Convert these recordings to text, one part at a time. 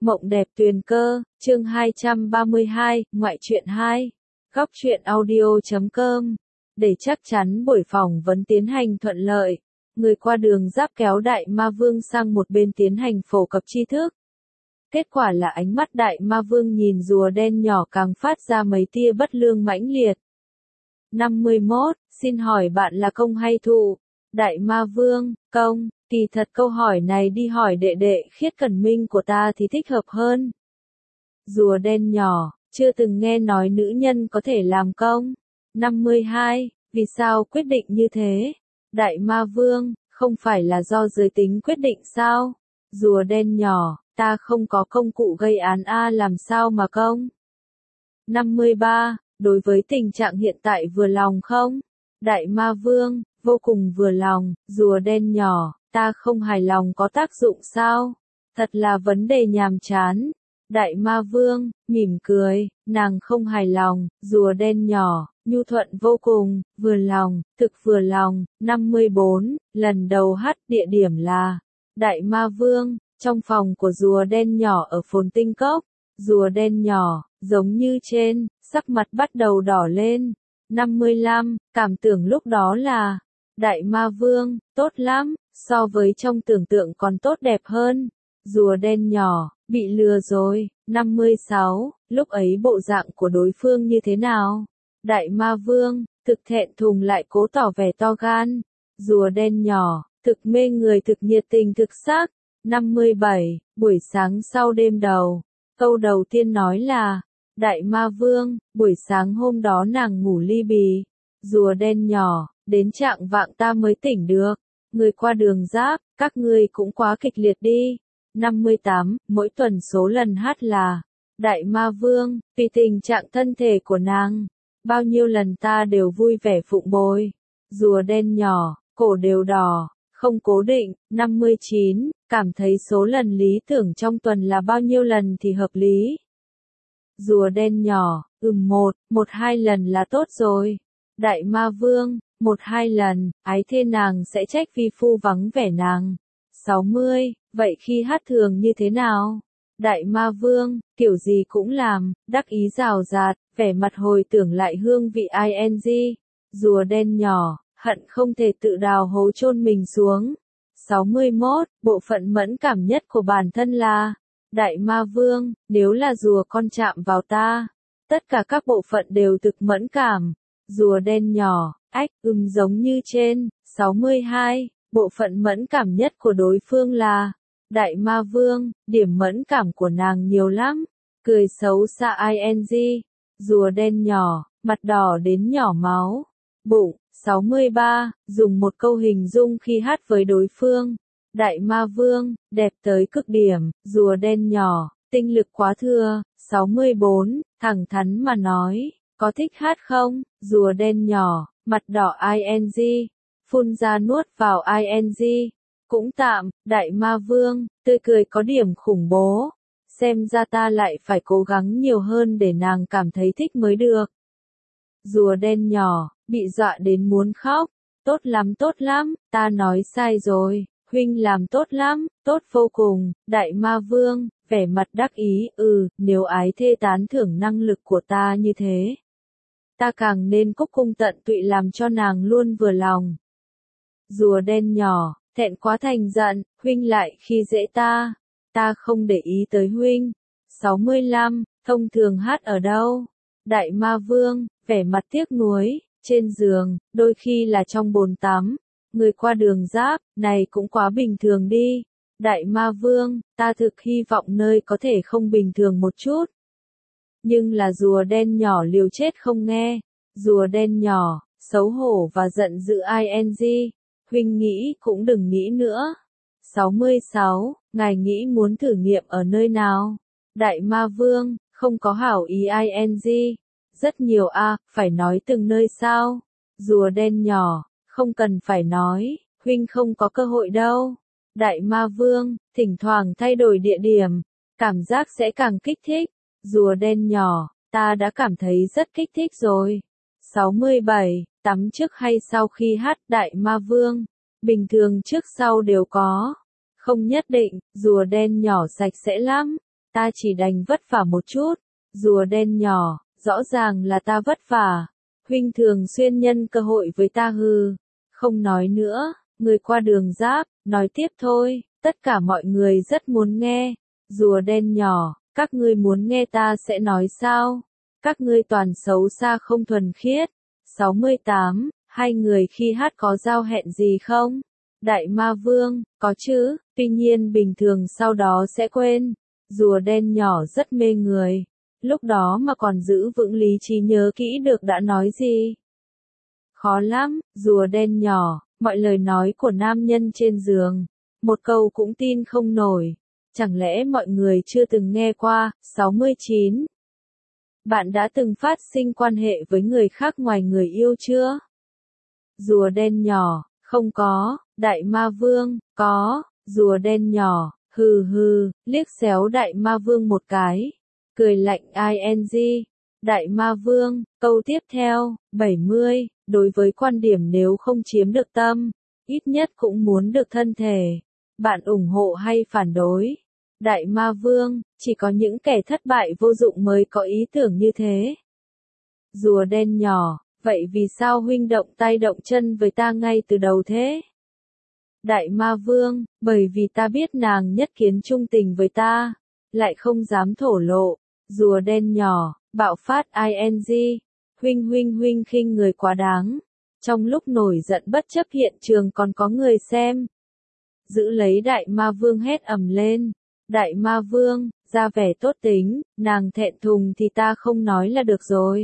Mộng đẹp tuyền cơ, chương 232, ngoại truyện 2. Góc truyện audio.com. Để chắc chắn buổi phỏng vấn tiến hành thuận lợi, người qua đường giáp kéo Đại Ma Vương sang một bên tiến hành phổ cập tri thức. Kết quả là ánh mắt Đại Ma Vương nhìn rùa đen nhỏ càng phát ra mấy tia bất lương mãnh liệt. 51. Xin hỏi bạn là công hay thụ? Đại Ma Vương, công. Kỳ thật câu hỏi này đi hỏi đệ đệ Khiết Cẩn Minh của ta thì thích hợp hơn. Rùa đen nhỏ, chưa từng nghe nói nữ nhân có thể làm công. 52. Vì sao quyết định như thế? Đại Ma Vương, không phải là do giới tính quyết định sao? Rùa đen nhỏ, ta không có công cụ gây án làm sao mà công? 53. Đối với tình trạng hiện tại vừa lòng không? Đại Ma Vương, vô cùng vừa lòng. Rùa đen nhỏ, ta không hài lòng có tác dụng sao? Thật là vấn đề nhàm chán. Đại Ma Vương, mỉm cười, nàng không hài lòng. Rùa đen nhỏ, nhu thuận vô cùng, vừa lòng, thực vừa lòng. 54. Lần đầu hát địa điểm là Đại Ma Vương, trong phòng của rùa đen nhỏ ở Phồn Tinh Cốc. Rùa đen nhỏ, giống như trên, sắc mặt bắt đầu đỏ lên. 55. Cảm tưởng lúc đó là Đại Ma Vương, tốt lắm, so với trong tưởng tượng còn tốt đẹp hơn. Rùa đen nhỏ, bị lừa rồi. 56. Lúc ấy bộ dạng của đối phương như thế nào? Đại Ma Vương, thực thẹn thùng lại cố tỏ vẻ to gan. Rùa đen nhỏ, thực mê người, thực nhiệt tình, thực sắc. 57. Buổi sáng sau đêm đầu, câu đầu tiên nói là Đại Ma Vương, buổi sáng hôm đó nàng ngủ ly bì. Rùa đen nhỏ, đến trạng vạng ta mới tỉnh được. Người qua đường giáp, các ngươi cũng quá kịch liệt đi. 58. Mỗi tuần số lần hát là Đại Ma Vương, vì tình trạng thân thể của nàng, bao nhiêu lần ta đều vui vẻ phụng bồi. Rùa đen nhỏ, cổ đều đỏ, không cố định. 59. Cảm thấy số lần lý tưởng trong tuần là bao nhiêu lần thì hợp lý? Rùa đen nhỏ, một hai lần là tốt rồi. Đại Ma Vương, 1-2 lần, ái thê nàng sẽ trách vi phu vắng vẻ nàng. 60. Vậy khi hát thường như thế nào? Đại Ma Vương, kiểu gì cũng làm, đắc ý rào rạt, vẻ mặt hồi tưởng lại hương vị ing. Rùa đen nhỏ, hận không thể tự đào hố chôn mình xuống. 61. Bộ phận mẫn cảm nhất của bản thân là Đại Ma Vương, nếu là rùa con chạm vào ta, tất cả các bộ phận đều thực mẫn cảm. Rùa đen nhỏ, giống như trên. 62. Bộ phận mẫn cảm nhất của đối phương là Đại Ma Vương, điểm mẫn cảm của nàng nhiều lắm. Cười xấu xa ing. Rùa đen nhỏ, mặt đỏ đến nhỏ máu. Bụng. 63. Dùng một câu hình dung khi hát với đối phương. Đại Ma Vương, đẹp tới cực điểm. Rùa đen nhỏ, tinh lực quá thừa. 64. Thẳng thắn mà nói, có thích hát không? Rùa đen nhỏ, mặt đỏ ing. Phun ra nuốt vào ing. Cũng tạm. Đại Ma Vương, tươi cười có điểm khủng bố. Xem ra ta lại phải cố gắng nhiều hơn để nàng cảm thấy thích mới được. Rùa đen nhỏ, bị dọa đến muốn khóc. Tốt lắm, ta nói sai rồi. Huynh làm tốt lắm, tốt vô cùng. Đại Ma Vương, vẻ mặt đắc ý, nếu ái thê tán thưởng năng lực của ta như thế, ta càng nên cúc cung tận tụy làm cho nàng luôn vừa lòng. Rùa đen nhỏ, thẹn quá thành giận, huynh lại khi dễ ta không để ý tới huynh. 65. Thông thường hát ở đâu? Đại Ma Vương, vẻ mặt tiếc nuối, trên giường, đôi khi là trong bồn tắm. Người qua đường giáp, này cũng quá bình thường đi. Đại Ma Vương, ta thực hy vọng nơi có thể không bình thường một chút. Nhưng là rùa đen nhỏ liều chết không nghe. Rùa đen nhỏ, xấu hổ và giận dữ ing. Huynh nghĩ cũng đừng nghĩ nữa. 66. Ngài nghĩ muốn thử nghiệm ở nơi nào? Đại Ma Vương, không có hảo ý ing. Rất nhiều phải nói từng nơi sao? Rùa đen nhỏ, không cần phải nói, huynh không có cơ hội đâu. Đại Ma Vương, thỉnh thoảng thay đổi địa điểm, cảm giác sẽ càng kích thích. Rùa đen nhỏ, ta đã cảm thấy rất kích thích rồi. 67. Tắm trước hay sau khi hát? Đại Ma Vương, bình thường trước sau đều có. Không nhất định, rùa đen nhỏ sạch sẽ lắm. ta chỉ đành vất vả một chút. Rùa đen nhỏ, rõ ràng là ta vất vả. Huynh thường xuyên nhân cơ hội với ta hừ. Không nói nữa, người qua đường giáp, nói tiếp thôi, tất cả mọi người rất muốn nghe. Rùa đen nhỏ, các ngươi muốn nghe ta sẽ nói sao? Các ngươi toàn xấu xa không thuần khiết. 68, hai người khi hát có giao hẹn gì không? Đại Ma Vương, có chứ, tuy nhiên bình thường sau đó sẽ quên. Rùa đen nhỏ rất mê người. Lúc đó mà còn giữ vững lý trí nhớ kỹ được đã nói gì. Khó lắm, rùa đen nhỏ, mọi lời nói của nam nhân trên giường. Một câu cũng tin không nổi. Chẳng lẽ mọi người chưa từng nghe qua. 69. Bạn đã từng phát sinh quan hệ với người khác ngoài người yêu chưa? Rùa đen nhỏ, không có. Đại Ma Vương, có. Rùa đen nhỏ, hừ hừ, liếc xéo Đại Ma Vương một cái. Cười lạnh ing. Đại Ma Vương, câu tiếp theo, 70, đối với quan điểm nếu không chiếm được tâm, ít nhất cũng muốn được thân thể. Bạn ủng hộ hay phản đối? Đại Ma Vương, chỉ có những kẻ thất bại vô dụng mới có ý tưởng như thế. Rùa đen nhỏ, vậy vì sao huynh động tay động chân với ta ngay từ đầu thế? Đại Ma Vương, bởi vì ta biết nàng nhất kiến trung tình với ta, lại không dám thổ lộ. Rùa đen nhỏ, bạo phát ing. Huynh khinh người quá đáng. Trong lúc nổi giận bất chấp hiện trường còn có người xem. Giữ lấy Đại Ma Vương hét ầm lên. Đại Ma Vương, ra vẻ tốt tính, nàng thẹn thùng thì ta không nói là được rồi.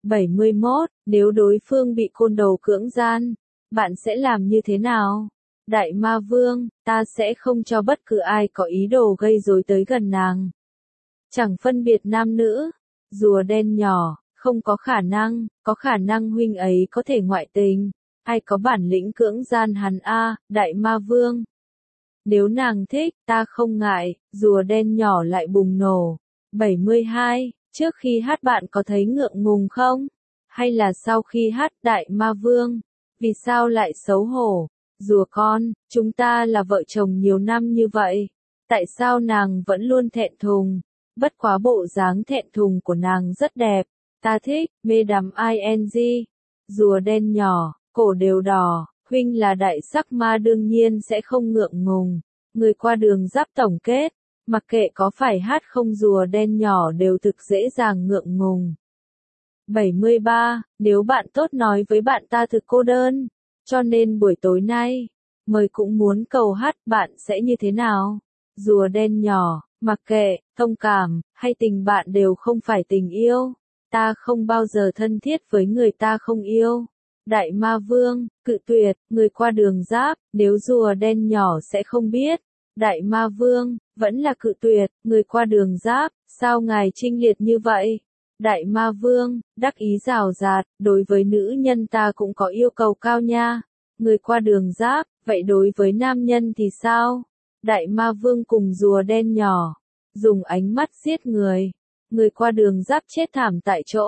71, nếu đối phương bị côn đồ cưỡng gian, bạn sẽ làm như thế nào? Đại Ma Vương, ta sẽ không cho bất cứ ai có ý đồ gây rối tới gần nàng. Chẳng phân biệt nam nữ. Rùa đen nhỏ, không có khả năng huynh ấy có thể ngoại tình. Ai có bản lĩnh cưỡng gian hắn a, Đại Ma Vương. Nếu nàng thích, ta không ngại. Rùa đen nhỏ lại bùng nổ. 72, trước khi hát bạn có thấy ngượng ngùng không? Hay là sau khi hát? Đại Ma Vương, vì sao lại xấu hổ? Rùa con, chúng ta là vợ chồng nhiều năm như vậy. Tại sao nàng vẫn luôn thẹn thùng? Bất quá bộ dáng thẹn thùng của nàng rất đẹp. Ta thích, mê đắm ing. Rùa đen nhỏ, cổ đều đỏ. Huynh là đại sắc ma đương nhiên sẽ không ngượng ngùng. Người qua đường giáp tổng kết. Mặc kệ có phải hát không rùa đen nhỏ đều thực dễ dàng ngượng ngùng. 73, nếu bạn tốt nói với bạn ta thực cô đơn. Cho nên buổi tối nay, mời cũng muốn cầu hát bạn sẽ như thế nào? Rùa đen nhỏ, mặc kệ, thông cảm, hay tình bạn đều không phải tình yêu. Ta không bao giờ thân thiết với người ta không yêu. Đại Ma Vương, cự tuyệt, người qua đường giáp, nếu rùa đen nhỏ sẽ không biết. Đại Ma Vương, vẫn là cự tuyệt, người qua đường giáp, sao ngài trinh liệt như vậy? Đại Ma Vương, đắc ý rào rạt, đối với nữ nhân ta cũng có yêu cầu cao nha. Người qua đường giáp, vậy đối với nam nhân thì sao? Đại Ma Vương cùng rùa đen nhỏ, dùng ánh mắt giết người. Người qua đường giáp chết thảm tại chỗ.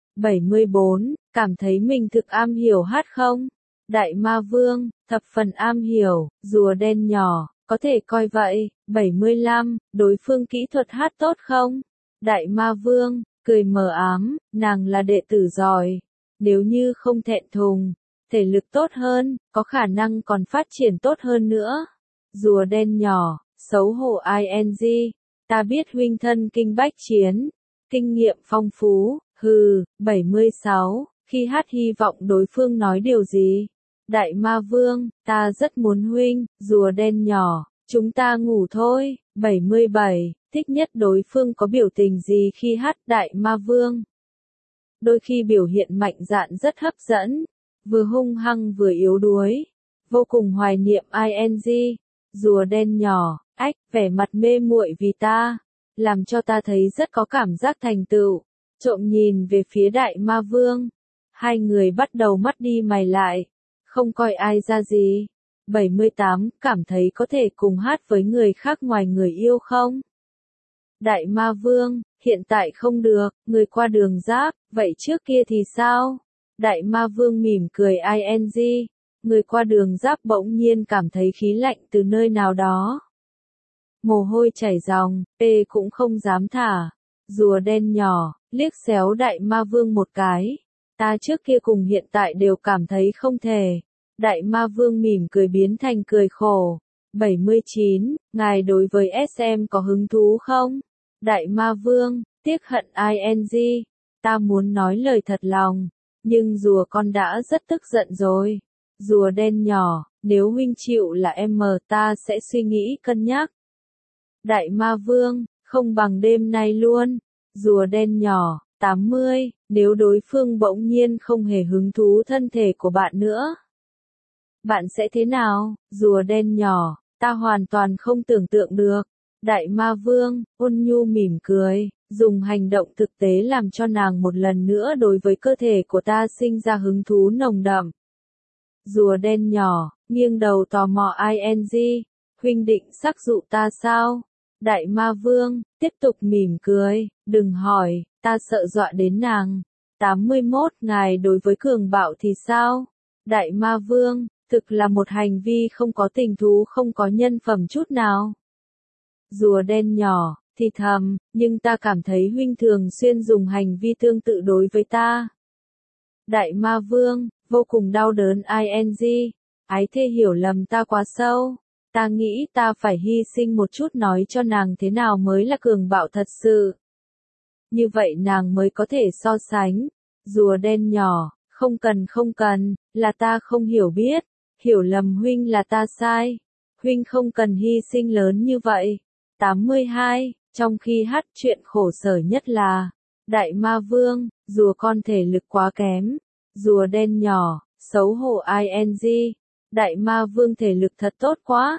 74, cảm thấy mình thực am hiểu hát không? Đại Ma Vương, thập phần am hiểu. Rùa đen nhỏ, có thể coi vậy. 75, đối phương kỹ thuật hát tốt không? Đại Ma Vương, cười mờ ám, nàng là đệ tử giỏi. Nếu như không thẹn thùng, thể lực tốt hơn, có khả năng còn phát triển tốt hơn nữa. Rùa đen nhỏ, xấu hổ ing. Ta biết huynh thân kinh bách chiến, kinh nghiệm phong phú, hừ. 76, khi hát hy vọng đối phương nói điều gì? Đại Ma Vương, ta rất muốn huynh. Rùa đen nhỏ, chúng ta ngủ thôi. 77, thích nhất đối phương có biểu tình gì khi hát? Đại Ma Vương, đôi khi biểu hiện mạnh dạn rất hấp dẫn, vừa hung hăng vừa yếu đuối, vô cùng hoài niệm ing. Rùa đen nhỏ, ách, vẻ mặt mê muội vì ta, làm cho ta thấy rất có cảm giác thành tựu. Trộm nhìn về phía Đại Ma Vương, hai người bắt đầu mắt đi mày lại, không coi ai ra gì. 78, cảm thấy có thể cùng hát với người khác ngoài người yêu không? Đại Ma Vương, hiện tại không được. Người qua đường giáp, vậy trước kia thì sao? Đại Ma Vương mỉm cười ing. Người qua đường giáp bỗng nhiên cảm thấy khí lạnh từ nơi nào đó. Mồ hôi chảy ròng, P cũng không dám thả. Rùa đen nhỏ, liếc xéo đại ma vương một cái. Ta trước kia cùng hiện tại đều cảm thấy không thể. Đại ma vương mỉm cười biến thành cười khổ. 79, ngài đối với SM có hứng thú không? Đại ma vương, tiếc hận ing. Ta muốn nói lời thật lòng. Nhưng rùa con đã rất tức giận rồi. Rùa đen nhỏ, nếu huynh chịu là em ta sẽ suy nghĩ cân nhắc. Đại ma vương, không bằng đêm nay luôn. Rùa đen nhỏ, 80, nếu đối phương bỗng nhiên không hề hứng thú thân thể của bạn nữa. Bạn sẽ thế nào? Rùa đen nhỏ, ta hoàn toàn không tưởng tượng được. Đại ma vương, ôn nhu mỉm cười, dùng hành động thực tế làm cho nàng một lần nữa đối với cơ thể của ta sinh ra hứng thú nồng đậm. Rùa đen nhỏ, nghiêng đầu tò mò ing. Huynh định sắc dụ ta sao? Đại ma vương, tiếp tục mỉm cười, đừng hỏi, ta sợ dọa đến nàng. 81, ngài đối với cường bạo thì sao? Đại ma vương, thực là một hành vi không có tình thú không có nhân phẩm chút nào. Rùa đen nhỏ, thì thầm, nhưng ta cảm thấy huynh thường xuyên dùng hành vi tương tự đối với ta. Đại ma vương, vô cùng đau đớn ing. Ái thê hiểu lầm ta quá sâu. Ta nghĩ ta phải hy sinh một chút nói cho nàng thế nào mới là cường bạo thật sự. Như vậy nàng mới có thể so sánh. Rùa đen nhỏ, không cần, là ta không hiểu biết. Hiểu lầm huynh là ta sai. Huynh không cần hy sinh lớn như vậy. 82, trong khi hát chuyện khổ sở nhất là Đại ma vương, rùa con thể lực quá kém. Rùa đen nhỏ, xấu hổ ing. Đại ma vương thể lực thật tốt quá.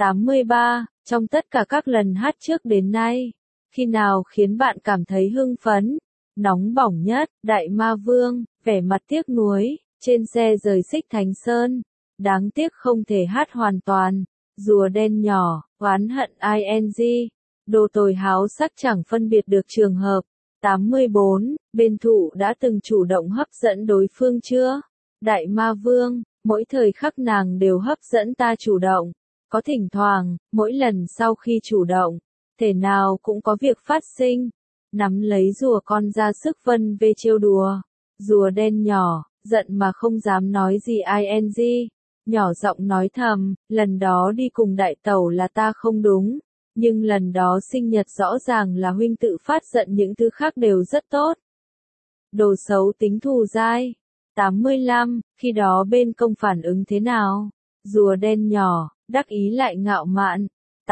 83, trong tất cả các lần hát trước đến nay, khi nào khiến bạn cảm thấy hưng phấn, nóng bỏng nhất? Đại ma vương, vẻ mặt tiếc nuối, trên xe rời Xích Thánh Sơn, đáng tiếc không thể hát hoàn toàn. Rùa đen nhỏ, oán hận ing. Đồ tồi háo sắc chẳng phân biệt được trường hợp. 84, bên thụ đã từng chủ động hấp dẫn đối phương chưa? Đại ma vương, mỗi thời khắc nàng đều hấp dẫn ta chủ động. Có thỉnh thoảng, mỗi lần sau khi chủ động, thể nào cũng có việc phát sinh. Nắm lấy rùa con ra sức vân về trêu đùa. Rùa đen nhỏ, giận mà không dám nói gì ing. Nhỏ giọng nói thầm, lần đó đi cùng đại tẩu là ta không đúng. Nhưng lần đó sinh nhật rõ ràng là huynh tự phát giận, những thứ khác đều rất tốt. Đồ xấu tính thù dai. 85, khi đó bên công phản ứng thế nào? Rùa đen nhỏ, đắc ý lại ngạo mạn.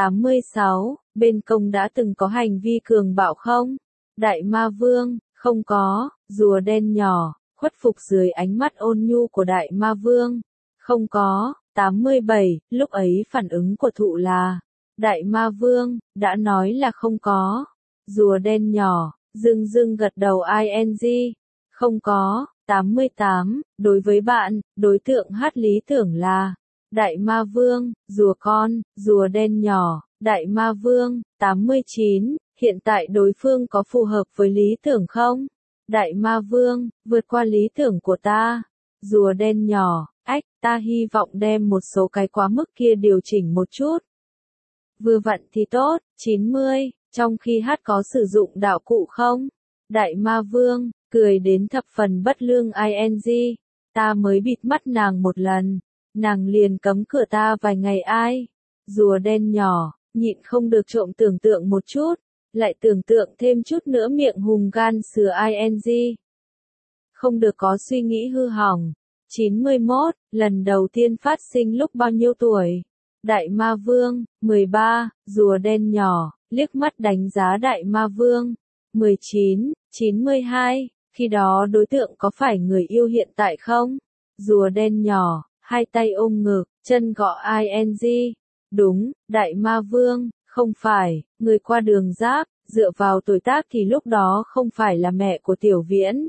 86, bên công đã từng có hành vi cường bạo không? Đại ma vương, không có. Rùa đen nhỏ, khuất phục dưới ánh mắt ôn nhu của đại ma vương. Không có. 87, lúc ấy phản ứng của thụ là Đại ma vương, đã nói là không có. Rùa đen nhỏ, dưng gật đầu ing. Không có. 88, đối với bạn, đối tượng hát lý tưởng là Đại ma vương, rùa con, rùa đen nhỏ, đại ma vương. 89, hiện tại đối phương có phù hợp với lý tưởng không? Đại ma vương, vượt qua lý tưởng của ta. Rùa đen nhỏ, ách, ta hy vọng đem một số cái quá mức kia điều chỉnh một chút. Vừa vặn thì tốt. 90, trong khi hát có sử dụng đạo cụ không? Đại ma vương, cười đến thập phần bất lương ing. Ta mới bịt mắt nàng một lần, nàng liền cấm cửa ta vài ngày ai. Rùa đen nhỏ, nhịn không được trộm tưởng tượng một chút, lại tưởng tượng thêm chút nữa miệng hùng gan sứa ing. Không được có suy nghĩ hư hỏng. 91, lần đầu tiên phát sinh lúc bao nhiêu tuổi? Đại ma vương, 13, rùa đen nhỏ, liếc mắt đánh giá đại ma vương. 19, 92, khi đó đối tượng có phải người yêu hiện tại không? Rùa đen nhỏ, hai tay ôm ngực, chân gõ ing. Đúng, đại ma vương, không phải, người qua đường giáp, dựa vào tuổi tác thì lúc đó không phải là mẹ của Tiểu Viễn.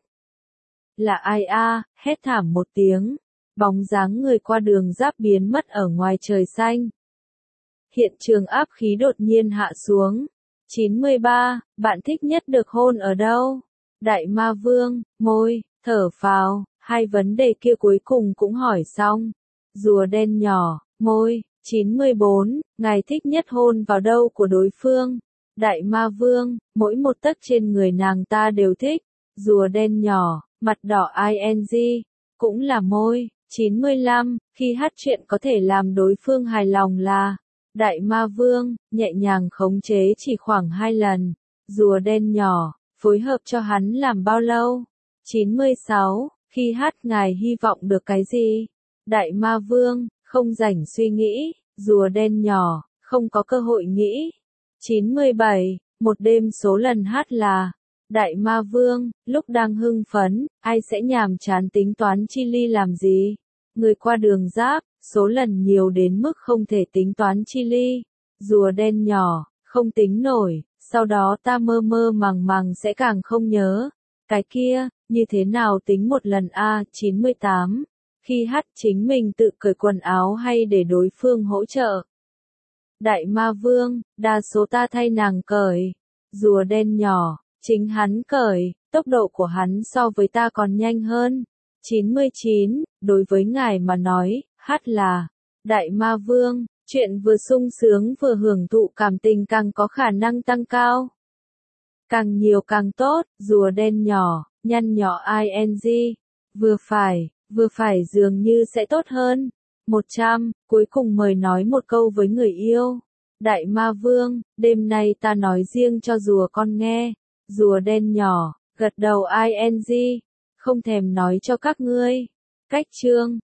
Là ai a? Hét thảm một tiếng. Bóng dáng người qua đường giáp biến mất ở ngoài trời xanh. Hiện trường áp khí đột nhiên hạ xuống. 93, bạn thích nhất được hôn ở đâu? Đại ma vương, môi, thở phào, hai vấn đề kia cuối cùng cũng hỏi xong. Rùa đen nhỏ, môi, 94. Ngài thích nhất hôn vào đâu của đối phương? Đại ma vương, mỗi một tấc trên người nàng ta đều thích. Rùa đen nhỏ, mặt đỏ ing, cũng là môi. 95. Khi hát chuyện có thể làm đối phương hài lòng là Đại ma vương, nhẹ nhàng khống chế chỉ khoảng 2 lần. Rùa đen nhỏ, phối hợp cho hắn làm bao lâu? 96. Khi hát ngài hy vọng được cái gì? Đại ma vương, không rảnh suy nghĩ. Rùa đen nhỏ, không có cơ hội nghĩ. 97. Một đêm số lần hát là Đại ma vương, lúc đang hưng phấn, ai sẽ nhàm chán tính toán chi ly làm gì? Người qua đường giáp, số lần nhiều đến mức không thể tính toán chi ly. Rùa đen nhỏ, không tính nổi, sau đó ta mơ mơ màng màng sẽ càng không nhớ. Cái kia, như thế nào tính một lần a? 98. Khi hát chính mình tự cởi quần áo hay để đối phương hỗ trợ? Đại ma vương, đa số ta thay nàng cởi. Rùa đen nhỏ, chính hắn cởi, tốc độ của hắn so với ta còn nhanh hơn. 99. Đối với ngài mà nói, hát là Đại ma vương, chuyện vừa sung sướng vừa hưởng thụ cảm tình càng có khả năng tăng cao. Càng nhiều càng tốt. Rùa đen nhỏ, nhăn nhỏ ing, vừa phải dường như sẽ tốt hơn. 100. Cuối cùng mời nói một câu với người yêu. Đại ma vương, đêm nay ta nói riêng cho rùa con nghe. Rùa đen nhỏ, gật đầu ing, không thèm nói cho các ngươi. Cách chương